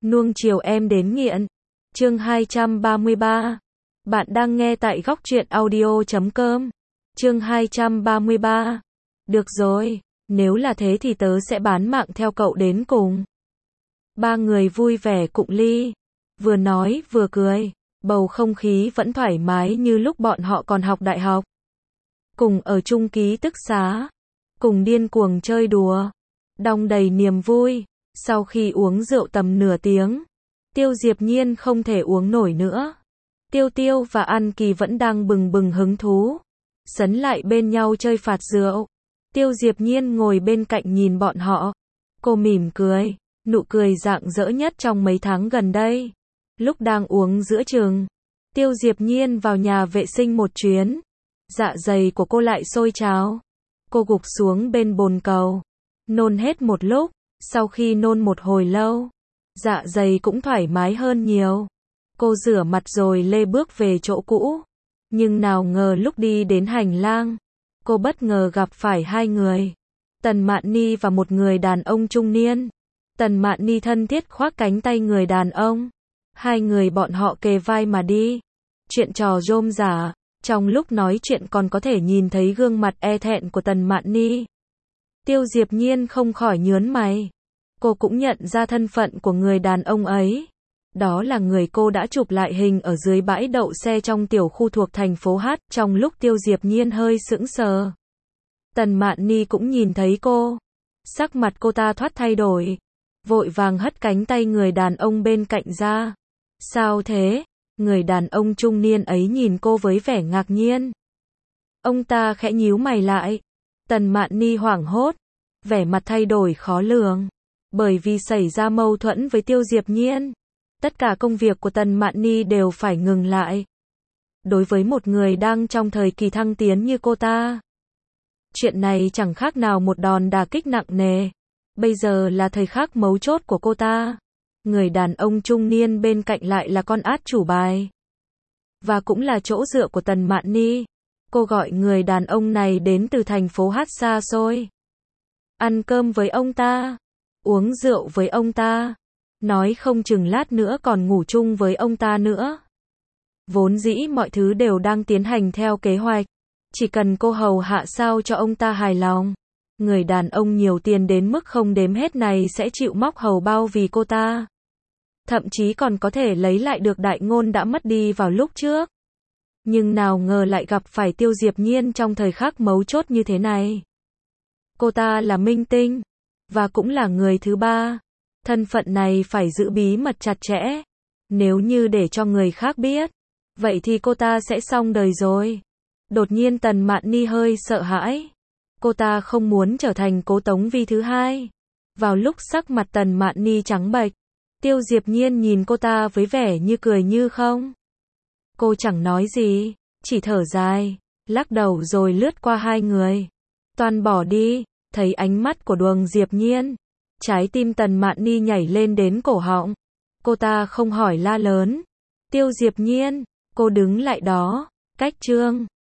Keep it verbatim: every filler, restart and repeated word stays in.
Nuông chiều em đến nghiện. Chương hai trăm ba mươi ba. Bạn đang nghe tại góc truyện audio chấm com. Chương hai trăm ba mươi ba. Được rồi, nếu là thế thì tớ sẽ bán mạng theo cậu đến cùng. Ba người vui vẻ cụng ly, vừa nói vừa cười, bầu không khí vẫn thoải mái như lúc bọn họ còn học đại học. Cùng ở chung ký túc xá, cùng điên cuồng chơi đùa, đong đầy niềm vui. Sau khi uống rượu tầm nửa tiếng, Tiêu Diệp Nhiên không thể uống nổi nữa. Tiêu Tiêu và An Kỳ vẫn đang bừng bừng hứng thú, sấn lại bên nhau chơi phạt rượu. Tiêu Diệp Nhiên ngồi bên cạnh nhìn bọn họ. Cô mỉm cười, nụ cười rạng rỡ nhất trong mấy tháng gần đây. Lúc đang uống giữa chừng, Tiêu Diệp Nhiên vào nhà vệ sinh một chuyến. Dạ dày của cô lại sôi trào. Cô gục xuống bên bồn cầu, nôn hết một lúc. Sau khi nôn một hồi lâu, dạ dày cũng thoải mái hơn nhiều. Cô rửa mặt rồi lê bước về chỗ cũ. Nhưng nào ngờ lúc đi đến hành lang, cô bất ngờ gặp phải hai người. Tần Mạn Ni và một người đàn ông trung niên. Tần Mạn Ni thân thiết khoác cánh tay người đàn ông. Hai người bọn họ kề vai mà đi. Chuyện trò rôm rả. Trong lúc nói chuyện còn có thể nhìn thấy gương mặt e thẹn của Tần Mạn Ni. Tiêu Diệp Nhiên không khỏi nhớn mày. Cô cũng nhận ra thân phận của người đàn ông ấy. Đó là người cô đã chụp lại hình ở dưới bãi đậu xe trong tiểu khu thuộc thành phố H. Trong lúc Tiêu Diệp Nhiên hơi sững sờ, Tần Mạn Ni cũng nhìn thấy cô. Sắc mặt cô ta thoát thay đổi, vội vàng hất cánh tay người đàn ông bên cạnh ra. Sao thế? Người đàn ông trung niên ấy nhìn cô với vẻ ngạc nhiên. Ông ta khẽ nhíu mày lại. Tần Mạn Ni hoảng hốt, vẻ mặt thay đổi khó lường. Bởi vì xảy ra mâu thuẫn với Tiêu Diệp Nhiên, tất cả công việc của Tần Mạn Ni đều phải ngừng lại. Đối với một người đang trong thời kỳ thăng tiến như cô ta, chuyện này chẳng khác nào một đòn đả kích nặng nề. Bây giờ là thời khắc mấu chốt của cô ta. Người đàn ông trung niên bên cạnh lại là con át chủ bài, và cũng là chỗ dựa của Tần Mạn Ni. Cô gọi người đàn ông này đến từ thành phố H xa xôi, ăn cơm với ông ta, uống rượu với ông ta, nói không chừng lát nữa còn ngủ chung với ông ta nữa. Vốn dĩ mọi thứ đều đang tiến hành theo kế hoạch, chỉ cần cô hầu hạ sao cho ông ta hài lòng. Người đàn ông nhiều tiền đến mức không đếm hết này sẽ chịu móc hầu bao vì cô ta. Thậm chí còn có thể lấy lại được đại ngôn đã mất đi vào lúc trước. Nhưng nào ngờ lại gặp phải Tiêu Diệp Nhiên trong thời khắc mấu chốt như thế này. Cô ta là minh tinh, và cũng là người thứ ba. Thân phận này phải giữ bí mật chặt chẽ. Nếu như để cho người khác biết, vậy thì cô ta sẽ xong đời rồi. Đột nhiên Tần Mạn Ni hơi sợ hãi. Cô ta không muốn trở thành Cố Tống Vi thứ hai. Vào lúc sắc mặt Tần Mạn Ni trắng bệch, Tiêu Diệp Nhiên nhìn cô ta với vẻ như cười như không. Cô chẳng nói gì, chỉ thở dài, lắc đầu rồi lướt qua hai người. Toàn bỏ đi. Thấy ánh mắt của Đường Diệp Nhiên, trái tim Tần Mạn Ni nhảy lên đến cổ họng. Cô ta không hỏi la lớn. Tiêu Diệp Nhiên, cô đứng lại đó, cách chương.